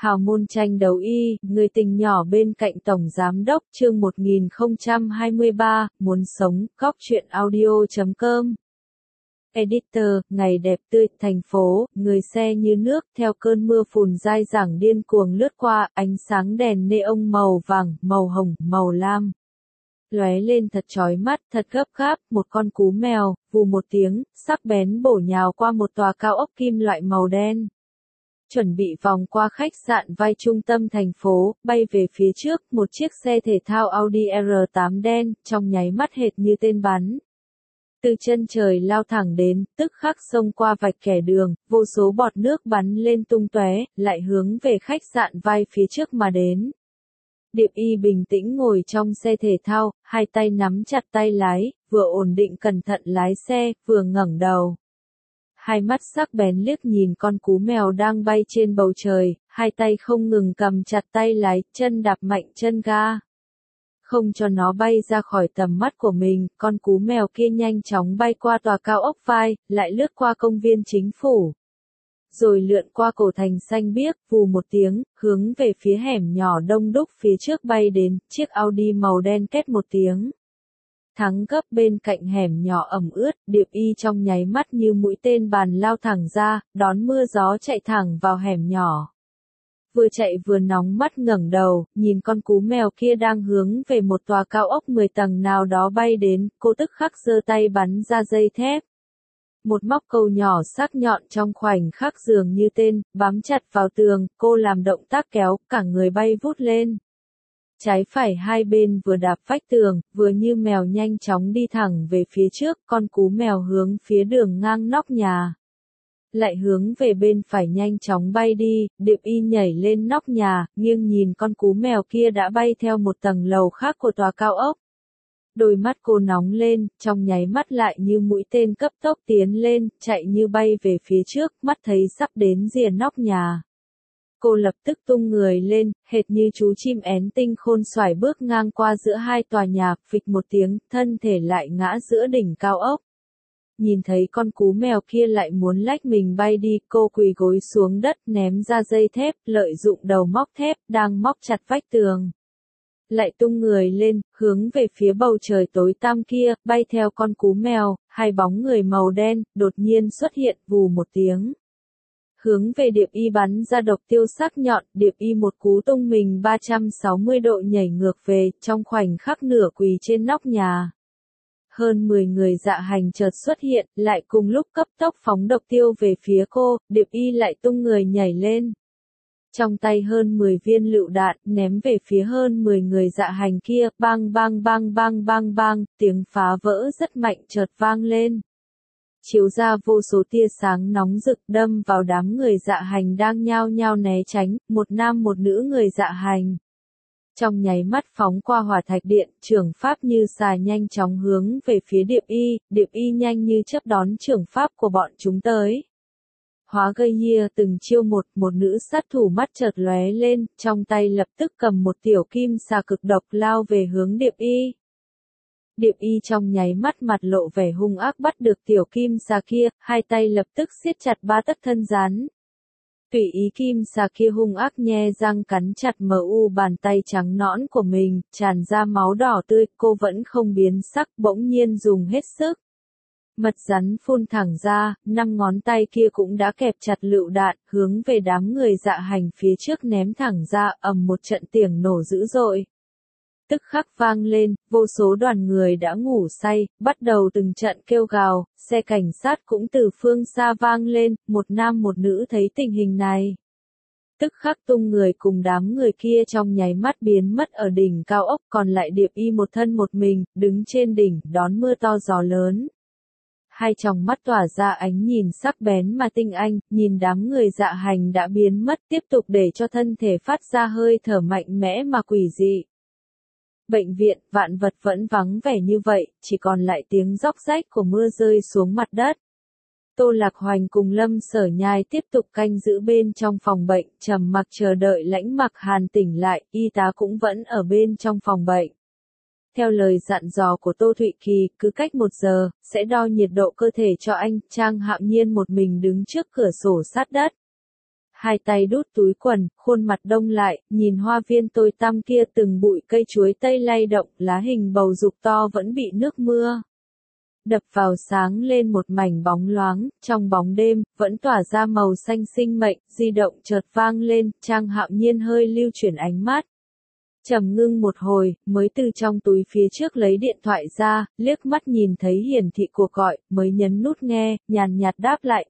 Hào môn tranh đấu y, người tình nhỏ bên cạnh Tổng Giám đốc chương 1023, muốn sống, góc truyện audio.com. Editor, ngày đẹp tươi, thành phố, người xe như nước, theo cơn mưa phùn dai dẳng điên cuồng lướt qua, ánh sáng đèn neon màu vàng, màu hồng, màu lam. Lóe lên thật chói mắt, thật gấp gáp, một con cú mèo, vù một tiếng, sắc bén bổ nhào qua một tòa cao ốc kim loại màu đen. Chuẩn bị vòng qua khách sạn vai trung tâm thành phố, bay về phía trước, một chiếc xe thể thao Audi R8 đen, trong nháy mắt hệt như tên bắn. Từ chân trời lao thẳng đến, tức khắc xông qua vạch kẻ đường, vô số bọt nước bắn lên tung tóe, lại hướng về khách sạn vai phía trước mà đến. Điệp Y bình tĩnh ngồi trong xe thể thao, hai tay nắm chặt tay lái, vừa ổn định cẩn thận lái xe, vừa ngẩng đầu. Hai mắt sắc bén liếc nhìn con cú mèo đang bay trên bầu trời, hai tay không ngừng cầm chặt tay lái, chân đạp mạnh chân ga. Không cho nó bay ra khỏi tầm mắt của mình, con cú mèo kia nhanh chóng bay qua tòa cao ốc vai, lại lướt qua công viên chính phủ. Rồi lượn qua cổ thành xanh biếc, vù một tiếng, hướng về phía hẻm nhỏ đông đúc phía trước bay đến, chiếc Audi màu đen két một tiếng. Thắng gấp bên cạnh hẻm nhỏ ẩm ướt, Điệp Y trong nháy mắt như mũi tên bàn lao thẳng ra, đón mưa gió chạy thẳng vào hẻm nhỏ. Vừa chạy vừa nóng mắt ngẩng đầu, nhìn con cú mèo kia đang hướng về một tòa cao ốc 10 tầng nào đó bay đến, cô tức khắc giơ tay bắn ra dây thép. Một móc câu nhỏ sắc nhọn trong khoảnh khắc dường như tên, bám chặt vào tường, cô làm động tác kéo, cả người bay vút lên. Trái phải hai bên vừa đạp vách tường, vừa như mèo nhanh chóng đi thẳng về phía trước, con cú mèo hướng phía đường ngang nóc nhà. Lại hướng về bên phải nhanh chóng bay đi, Điệp Y nhảy lên nóc nhà, nghiêng nhìn con cú mèo kia đã bay theo một tầng lầu khác của tòa cao ốc. Đôi mắt cô nóng lên, trong nháy mắt lại như mũi tên cấp tốc tiến lên, chạy như bay về phía trước, mắt thấy sắp đến rìa nóc nhà. Cô lập tức tung người lên, hệt như chú chim én tinh khôn xoải bước ngang qua giữa hai tòa nhà, phịch một tiếng, thân thể lại ngã giữa đỉnh cao ốc. Nhìn thấy con cú mèo kia lại muốn lách mình bay đi, cô quỳ gối xuống đất ném ra dây thép, lợi dụng đầu móc thép, đang móc chặt vách tường. Lại tung người lên, hướng về phía bầu trời tối tăm kia, bay theo con cú mèo, hai bóng người màu đen, đột nhiên xuất hiện, vù một tiếng. Hướng về Điệp Y bắn ra độc tiêu sắc nhọn, Điệp Y một cú tung mình 360 độ nhảy ngược về, trong khoảnh khắc nửa quỳ trên nóc nhà. Hơn 10 người dạ hành chợt xuất hiện, lại cùng lúc cấp tốc phóng độc tiêu về phía cô, Điệp Y lại tung người nhảy lên. Trong tay hơn 10 viên lựu đạn, ném về phía hơn 10 người dạ hành kia, bang bang bang bang bang bang, tiếng phá vỡ rất mạnh chợt vang lên. Chiếu ra vô số tia sáng nóng rực đâm vào đám người dạ hành đang nhao nhao né tránh, một nam một nữ người dạ hành. Trong nháy mắt phóng qua hỏa thạch điện, trưởng pháp như xà nhanh chóng hướng về phía Điệp Y nhanh như chớp đón trưởng pháp của bọn chúng tới. Hóa gây hia từng chiêu một nữ sát thủ mắt chợt lóe lên, trong tay lập tức cầm một tiểu kim xà cực độc lao về hướng Điệp Y. Điệp Y trong nháy mắt mặt lộ vẻ hung ác bắt được tiểu kim xà kia, hai tay lập tức siết chặt ba tấc thân rắn. Tùy ý kim xà kia hung ác nhe răng cắn chặt bàn tay trắng nõn của mình, tràn ra máu đỏ tươi, cô vẫn không biến sắc, bỗng nhiên dùng hết sức. Mật rắn phun thẳng ra, 5 ngón tay kia cũng đã kẹp chặt lựu đạn, hướng về đám người dạ hành phía trước ném thẳng ra, ầm một trận tiếng nổ dữ dội. Tức khắc vang lên, vô số đoàn người đã ngủ say, bắt đầu từng trận kêu gào, xe cảnh sát cũng từ phương xa vang lên, một nam một nữ thấy tình hình này. Tức khắc tung người cùng đám người kia trong nháy mắt biến mất ở đỉnh cao ốc, còn lại Điệp Y một thân một mình, đứng trên đỉnh, đón mưa to gió lớn. Hai tròng mắt tỏa ra ánh nhìn sắc bén mà tinh anh, nhìn đám người dạ hành đã biến mất, tiếp tục để cho thân thể phát ra hơi thở mạnh mẽ mà quỷ dị. Bệnh viện, vạn vật vẫn vắng vẻ như vậy, chỉ còn lại tiếng róc rách của mưa rơi xuống mặt đất. Tô Lạc Hoành cùng Lâm Sở Nhai tiếp tục canh giữ bên trong phòng bệnh, trầm mặc chờ đợi Lãnh Mặc Hàn tỉnh lại, y tá cũng vẫn ở bên trong phòng bệnh. Theo lời dặn dò của Tô Thụy Kỳ, cứ cách 1 giờ, sẽ đo nhiệt độ cơ thể cho anh, Trang Hạo Nhiên một mình đứng trước cửa sổ sát đất. hai tay đút túi quần, khuôn mặt đông lại, nhìn hoa viên tối tăm kia từng bụi cây chuối tây lay động, lá hình bầu dục to vẫn bị nước mưa đập vào sáng lên một mảnh bóng loáng, trong bóng đêm, vẫn tỏa ra màu xanh sinh mệnh, di động chợt vang lên, Trang Hạo Nhiên hơi lưu chuyển ánh mắt. Trầm ngưng một hồi, mới từ trong túi phía trước lấy điện thoại ra, liếc mắt nhìn thấy hiển thị cuộc gọi, mới nhấn nút nghe, nhàn nhạt đáp lại,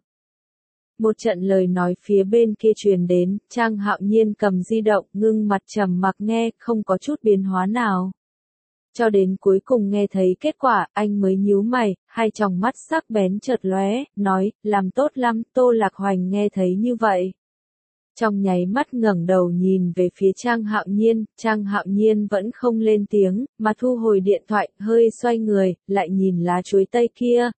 Một trận lời nói phía bên kia truyền đến, Trang Hạo Nhiên cầm di động, ngưng mặt trầm mặc nghe, không có chút biến hóa nào. Cho đến cuối cùng nghe thấy kết quả, anh mới nhíu mày, hai tròng mắt sắc bén chợt lóe, nói, làm tốt lắm, Tô Lạc Hoành nghe thấy như vậy. Trong nháy mắt ngẩng đầu nhìn về phía Trang Hạo Nhiên vẫn không lên tiếng, mà thu hồi điện thoại, hơi xoay người, lại nhìn lá chuối tây kia.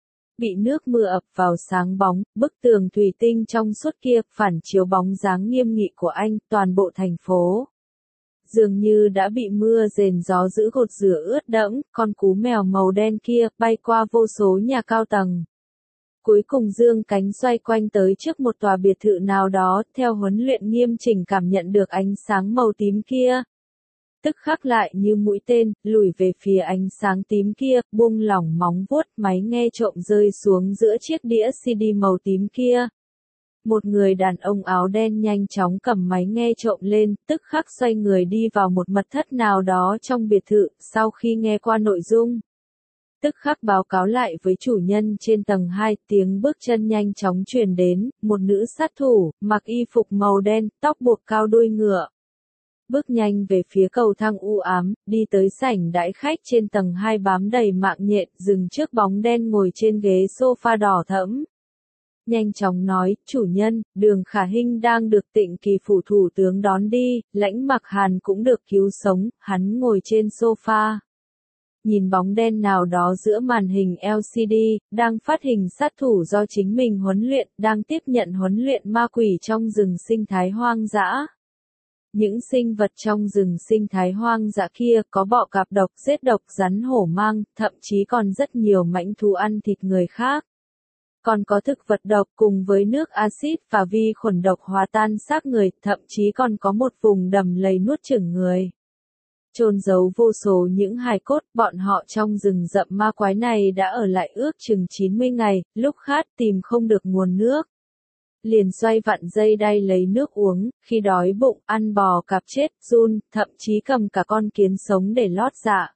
Bị nước mưa ập vào sáng bóng, bức tường thủy tinh trong suốt kia, phản chiếu bóng dáng nghiêm nghị của anh, toàn bộ thành phố. Dường như đã bị mưa rền gió dữ gột rửa ướt đẫm, con cú mèo màu đen kia, bay qua vô số nhà cao tầng. Cuối cùng dương cánh xoay quanh tới trước một tòa biệt thự nào đó, theo huấn luyện nghiêm chỉnh cảm nhận được ánh sáng màu tím kia. Tức khắc lại như mũi tên, lùi về phía ánh sáng tím kia, buông lỏng móng vuốt, máy nghe trộm rơi xuống giữa chiếc đĩa CD màu tím kia. Một người đàn ông áo đen nhanh chóng cầm máy nghe trộm lên, tức khắc xoay người đi vào một mật thất nào đó trong biệt thự, sau khi nghe qua nội dung. Tức khắc báo cáo lại với chủ nhân trên tầng 2, tiếng bước chân nhanh chóng truyền đến, một nữ sát thủ, mặc y phục màu đen, tóc buộc cao đuôi ngựa. Bước nhanh về phía cầu thang u ám, đi tới sảnh đãi khách trên tầng 2 bám đầy mạng nhện, dừng trước bóng đen ngồi trên ghế sofa đỏ thẫm. Nhanh chóng nói, chủ nhân, Đường Khả Hinh đang được Tịnh Kỳ phủ thủ tướng đón đi, Lãnh Mặc Hàn cũng được cứu sống, hắn ngồi trên sofa. Nhìn bóng đen nào đó giữa màn hình LCD, đang phát hình sát thủ do chính mình huấn luyện, đang tiếp nhận huấn luyện ma quỷ trong rừng sinh thái hoang dã. Những sinh vật trong rừng sinh thái hoang dã kia có bọ cạp độc, rết độc, rắn hổ mang, thậm chí còn rất nhiều mãnh thú ăn thịt người khác. Còn có thực vật độc cùng với nước axit và vi khuẩn độc hòa tan xác người, thậm chí còn có một vùng đầm lầy nuốt chửng người. Chôn giấu vô số những hài cốt, bọn họ trong rừng rậm ma quái này đã ở lại ước chừng 90 ngày, lúc khát tìm không được nguồn nước. Liền xoay vặn dây đay lấy nước uống, khi đói bụng, ăn bò cạp chết, giun, thậm chí cầm cả con kiến sống để lót dạ.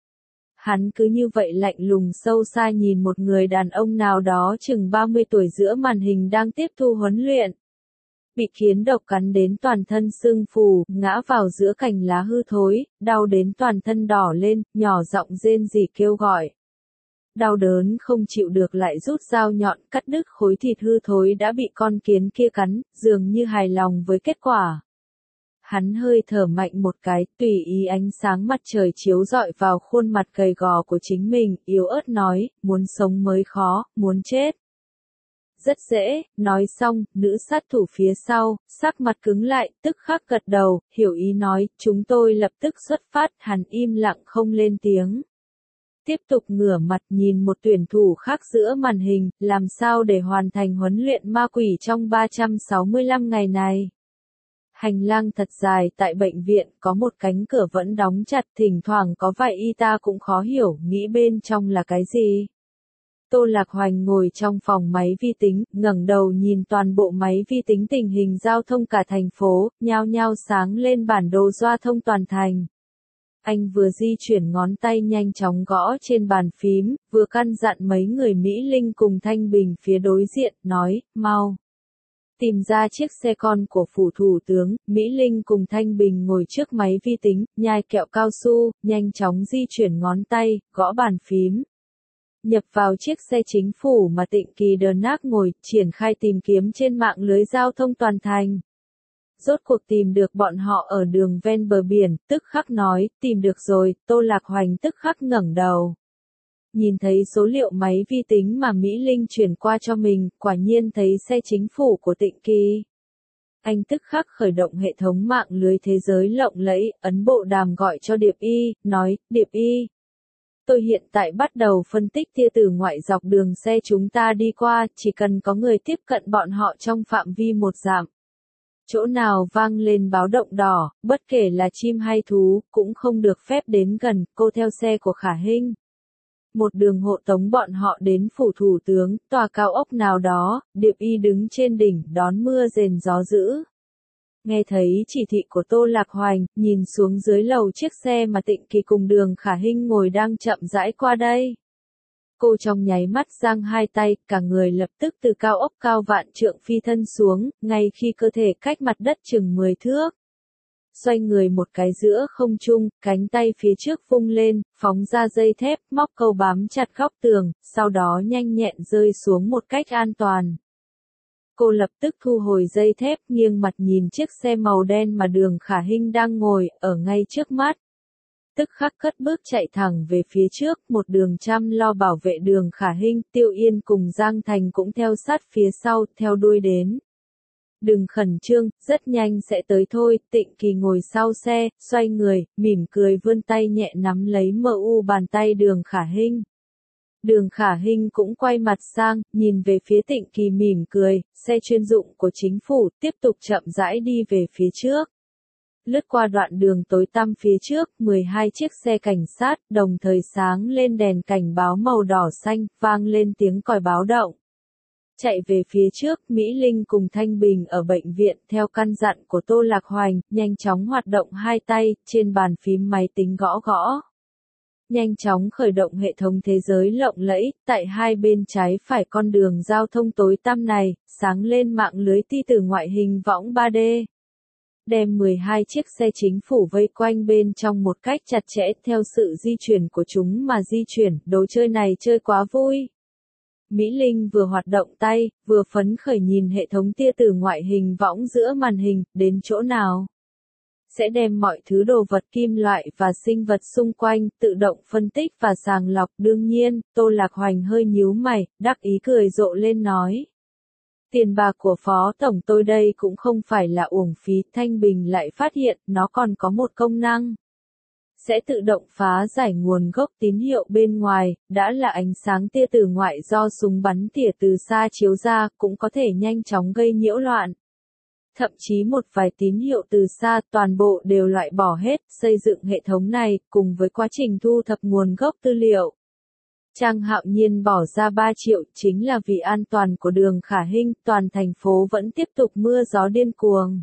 Hắn cứ như vậy lạnh lùng sâu xa nhìn một người đàn ông nào đó chừng 30 tuổi giữa màn hình đang tiếp thu huấn luyện. Bị kiến độc cắn đến toàn thân sưng phù, ngã vào giữa cành lá hư thối, đau đến toàn thân đỏ lên, nhỏ giọng rên rỉ kêu gọi. Đau đớn không chịu được lại rút dao nhọn cắt đứt khối thịt hư thối đã bị con kiến kia cắn, dường như hài lòng với kết quả. Hắn hơi thở mạnh một cái, tùy ý ánh sáng mặt trời chiếu rọi vào khuôn mặt gầy gò của chính mình, yếu ớt nói, muốn sống mới khó, muốn chết. Rất dễ, nói xong, nữ sát thủ phía sau, sắc mặt cứng lại, tức khắc gật đầu, hiểu ý nói, chúng tôi lập tức xuất phát, hắn im lặng không lên tiếng. Tiếp tục ngửa mặt nhìn một tuyển thủ khác giữa màn hình, làm sao để hoàn thành huấn luyện ma quỷ trong 365 ngày này. Hành lang thật dài tại bệnh viện, có một cánh cửa vẫn đóng chặt, thỉnh thoảng có vài y tá cũng khó hiểu, nghĩ bên trong là cái gì. Tô Lạc Hoành ngồi trong phòng máy vi tính, ngẩng đầu nhìn toàn bộ máy vi tính tình hình giao thông cả thành phố, nhao nhao sáng lên bản đồ giao thông toàn thành. Anh vừa di chuyển ngón tay nhanh chóng gõ trên bàn phím, vừa căn dặn mấy người Mỹ Linh cùng Thanh Bình phía đối diện, nói, mau. Tìm ra chiếc xe con của phủ thủ tướng, Mỹ Linh cùng Thanh Bình ngồi trước máy vi tính, nhai kẹo cao su, nhanh chóng di chuyển ngón tay, gõ bàn phím. Nhập vào chiếc xe chính phủ mà Tịnh Kỳ Đờ Nác ngồi, triển khai tìm kiếm trên mạng lưới giao thông toàn thành. Rốt cuộc tìm được bọn họ ở đường ven bờ biển, tức khắc nói, tìm được rồi, Tô Lạc Hoành tức khắc ngẩng đầu. Nhìn thấy số liệu máy vi tính mà Mỹ Linh chuyển qua cho mình, quả nhiên thấy xe chính phủ của Tịnh Kỳ. Anh tức khắc khởi động hệ thống mạng lưới thế giới lộng lẫy, ấn bộ đàm gọi cho Điệp Y, nói, Điệp Y. Tôi hiện tại bắt đầu phân tích tia tử ngoại dọc đường xe chúng ta đi qua, chỉ cần có người tiếp cận bọn họ trong phạm vi 1 dặm. Chỗ nào vang lên báo động đỏ, bất kể là chim hay thú, cũng không được phép đến gần. Cô theo xe của Khả Hinh. Một đường hộ tống bọn họ đến phủ thủ tướng, tòa cao ốc nào đó, Điệp Y đứng trên đỉnh, đón mưa rền gió dữ. Nghe thấy chỉ thị của Tô Lạc Hoành, nhìn xuống dưới lầu chiếc xe mà Tịnh Kỳ cùng Đường Khả Hinh ngồi đang chậm rãi qua đây. Cô trong nháy mắt giang hai tay, cả người lập tức từ cao ốc cao vạn trượng phi thân xuống, ngay khi cơ thể cách mặt đất chừng 10 thước. Xoay người một cái giữa không trung, cánh tay phía trước vung lên, phóng ra dây thép, móc câu bám chặt góc tường, sau đó nhanh nhẹn rơi xuống một cách an toàn. Cô lập tức thu hồi dây thép, nghiêng mặt nhìn chiếc xe màu đen mà Đường Khả Hinh đang ngồi, ở ngay trước mắt. Tức khắc cất bước chạy thẳng về phía trước, một đường chăm lo bảo vệ Đường Khả Hinh, Tiêu Yên cùng Giang Thành cũng theo sát phía sau, theo đuôi đến. Đừng khẩn trương, rất nhanh sẽ tới thôi. Tịnh Kỳ ngồi sau xe, xoay người, mỉm cười vươn tay nhẹ nắm lấy bàn tay Đường Khả Hinh. Đường Khả Hinh cũng quay mặt sang, nhìn về phía Tịnh Kỳ mỉm cười, xe chuyên dụng của chính phủ, tiếp tục chậm rãi đi về phía trước. Lướt qua đoạn đường tối tăm phía trước, 12 chiếc xe cảnh sát, đồng thời sáng lên đèn cảnh báo màu đỏ xanh, vang lên tiếng còi báo động. Chạy về phía trước, Mỹ Linh cùng Thanh Bình ở bệnh viện, theo căn dặn của Tô Lạc Hoành, nhanh chóng hoạt động hai tay, trên bàn phím máy tính gõ gõ. Nhanh chóng khởi động hệ thống thế giới lộng lẫy, tại hai bên trái phải con đường giao thông tối tăm này, sáng lên mạng lưới ti tử ngoại hình võng 3D. Đem 12 chiếc xe chính phủ vây quanh bên trong một cách chặt chẽ, theo sự di chuyển của chúng mà di chuyển, đồ chơi này chơi quá vui. Mỹ Linh vừa hoạt động tay, vừa phấn khởi nhìn hệ thống tia tử ngoại hình võng giữa màn hình, đến chỗ nào sẽ đem mọi thứ đồ vật kim loại và sinh vật xung quanh, tự động phân tích và sàng lọc. Đương nhiên, Tô Lạc Hoành hơi nhíu mày, đắc ý cười rộ lên nói. Tiền bạc của Phó Tổng tôi đây cũng không phải là uổng phí. Thanh Bình lại phát hiện, nó còn có một công năng. Sẽ tự động phá giải nguồn gốc tín hiệu bên ngoài, đã là ánh sáng tia tử ngoại do súng bắn tỉa từ xa chiếu ra, cũng có thể nhanh chóng gây nhiễu loạn. Thậm chí một vài tín hiệu từ xa, toàn bộ đều loại bỏ hết. Xây dựng hệ thống này, cùng với quá trình thu thập nguồn gốc tư liệu. Trang Hạo Nhiên bỏ ra 3 triệu, chính là vì an toàn của Đường Khả Hinh, toàn thành phố vẫn tiếp tục mưa gió điên cuồng.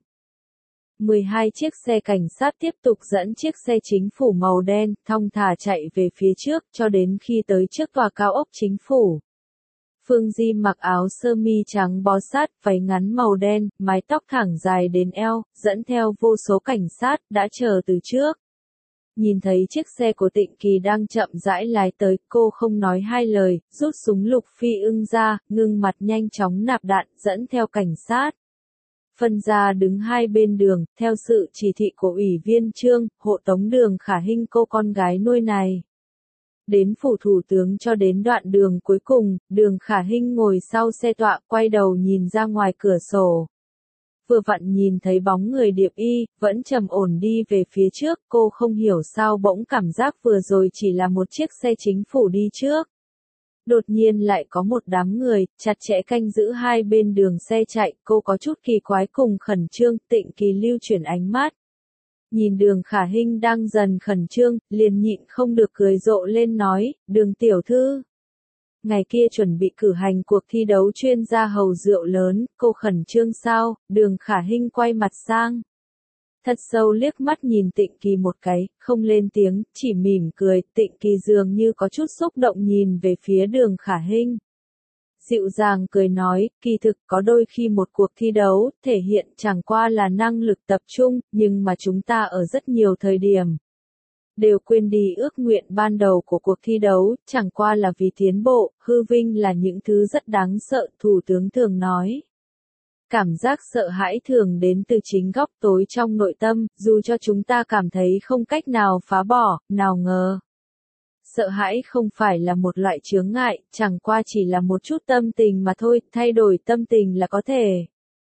12 chiếc xe cảnh sát tiếp tục dẫn chiếc xe chính phủ màu đen, thong thả chạy về phía trước, cho đến khi tới trước tòa cao ốc chính phủ. Phương Di mặc áo sơ mi trắng bó sát, váy ngắn màu đen, mái tóc thẳng dài đến eo, dẫn theo vô số cảnh sát, đã chờ từ trước. Nhìn thấy chiếc xe của Tịnh Kỳ đang chậm rãi lái tới, cô không nói hai lời, rút súng lục phi ưng ra, ngưng mặt nhanh chóng nạp đạn, dẫn theo cảnh sát. Phân ra đứng hai bên đường, theo sự chỉ thị của Ủy viên Trương, hộ tống Đường Khả Hinh cô con gái nuôi này. Đến phủ thủ tướng cho đến đoạn đường cuối cùng, Đường Khả Hinh ngồi sau xe tọa, quay đầu nhìn ra ngoài cửa sổ. Vừa vặn nhìn thấy bóng người Điệp Y, vẫn trầm ổn đi về phía trước, cô không hiểu sao bỗng cảm giác vừa rồi chỉ là một chiếc xe chính phủ đi trước. Đột nhiên lại có một đám người, chặt chẽ canh giữ hai bên đường xe chạy, cô có chút kỳ quái cùng khẩn trương. Tịnh Kỳ lưu chuyển ánh mắt. Nhìn Đường Khả Hinh đang dần khẩn trương, liền nhịn không được cười rộ lên nói, Đường tiểu thư. Ngày kia chuẩn bị cử hành cuộc thi đấu chuyên gia hầu rượu lớn, cô khẩn trương sao? Đường Khả Hinh quay mặt sang. Thật sâu liếc mắt nhìn Tịnh Kỳ một cái, không lên tiếng, chỉ mỉm cười. Tịnh Kỳ dường như có chút xúc động nhìn về phía Đường Khả Hinh. Dịu dàng cười nói, kỳ thực có đôi khi một cuộc thi đấu, thể hiện chẳng qua là năng lực tập trung, nhưng mà chúng ta ở rất nhiều thời điểm đều quên đi ước nguyện ban đầu của cuộc thi đấu, chẳng qua là vì tiến bộ. Hư vinh là những thứ rất đáng sợ, Thủ tướng thường nói. Cảm giác sợ hãi thường đến từ chính góc tối trong nội tâm, dù cho chúng ta cảm thấy không cách nào phá bỏ, nào ngờ. Sợ hãi không phải là một loại chướng ngại, chẳng qua chỉ là một chút tâm tình mà thôi, thay đổi tâm tình là có thể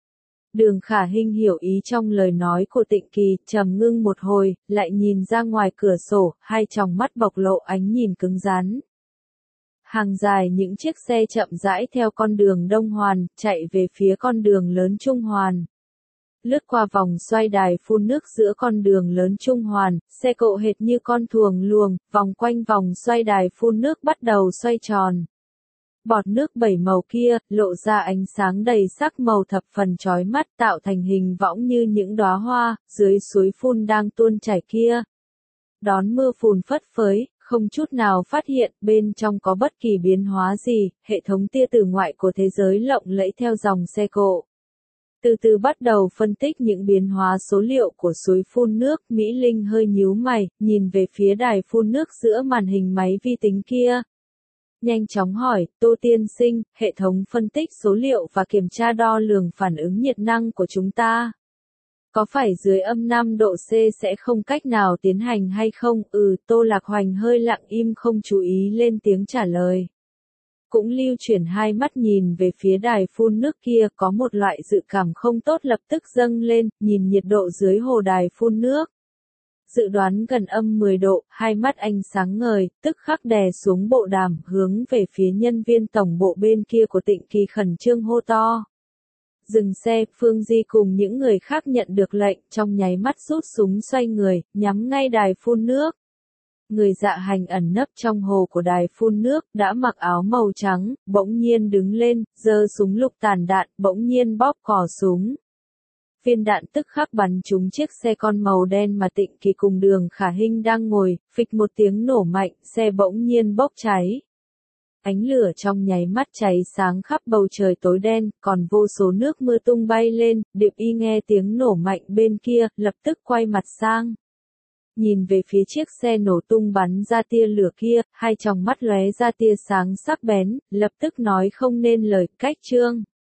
Đường Khả Hinh hiểu ý trong lời nói của Tịnh Kỳ, trầm ngưng một hồi, lại nhìn ra ngoài cửa sổ, hai tròng mắt bộc lộ ánh nhìn cứng rắn. Hàng dài những chiếc xe chậm rãi theo con đường Đông Hoàn, chạy về phía con đường lớn Trung Hoàn. Lướt qua vòng xoay đài phun nước giữa con đường lớn Trung Hoàn, xe cộ hệt như con thuồng luồng, vòng quanh vòng xoay đài phun nước bắt đầu xoay tròn. Bọt nước bảy màu kia, lộ ra ánh sáng đầy sắc màu thập phần chói mắt tạo thành hình võng như những đóa hoa, dưới suối phun đang tuôn chảy kia. Đón mưa phùn phất phới, không chút nào phát hiện bên trong có bất kỳ biến hóa gì, hệ thống tia tử ngoại của thế giới lộng lẫy theo dòng xe cộ. Từ từ bắt đầu phân tích những biến hóa số liệu của suối phun nước, Mỹ Linh hơi nhíu mày, nhìn về phía đài phun nước giữa màn hình máy vi tính kia. Nhanh chóng hỏi, Tô tiên sinh, hệ thống phân tích số liệu và kiểm tra đo lường phản ứng nhiệt năng của chúng ta. Có phải dưới âm 5 độ C sẽ không cách nào tiến hành hay không? Tô Lạc Hoành hơi lặng im không chú ý lên tiếng trả lời. Cũng lưu chuyển hai mắt nhìn về phía đài phun nước kia, có một loại dự cảm không tốt lập tức dâng lên, nhìn nhiệt độ dưới hồ đài phun nước. Dự đoán gần âm 10 độ, hai mắt anh sáng ngời, tức khắc đè xuống bộ đàm, hướng về phía nhân viên tổng bộ bên kia của Tịnh Kỳ khẩn trương hô to. Dừng xe, Phương Di cùng những người khác nhận được lệnh, trong nháy mắt rút súng xoay người, nhắm ngay đài phun nước. Người dạ hành ẩn nấp trong hồ của đài phun nước, đã mặc áo màu trắng, bỗng nhiên đứng lên, giơ súng lục tàn đạn, bỗng nhiên bóp cò súng. Viên đạn tức khắc bắn trúng chiếc xe con màu đen mà Tịnh Kỳ cùng Đường Khả Hinh đang ngồi, phịch một tiếng nổ mạnh, xe bỗng nhiên bốc cháy. Ánh lửa trong nháy mắt cháy sáng khắp bầu trời tối đen, còn vô số nước mưa tung bay lên, Điệp Y nghe tiếng nổ mạnh bên kia, lập tức quay mặt sang. Nhìn về phía chiếc xe nổ tung bắn ra tia lửa kia, hai tròng mắt lóe ra tia sáng sắc bén, lập tức nói không nên lời, cách trương.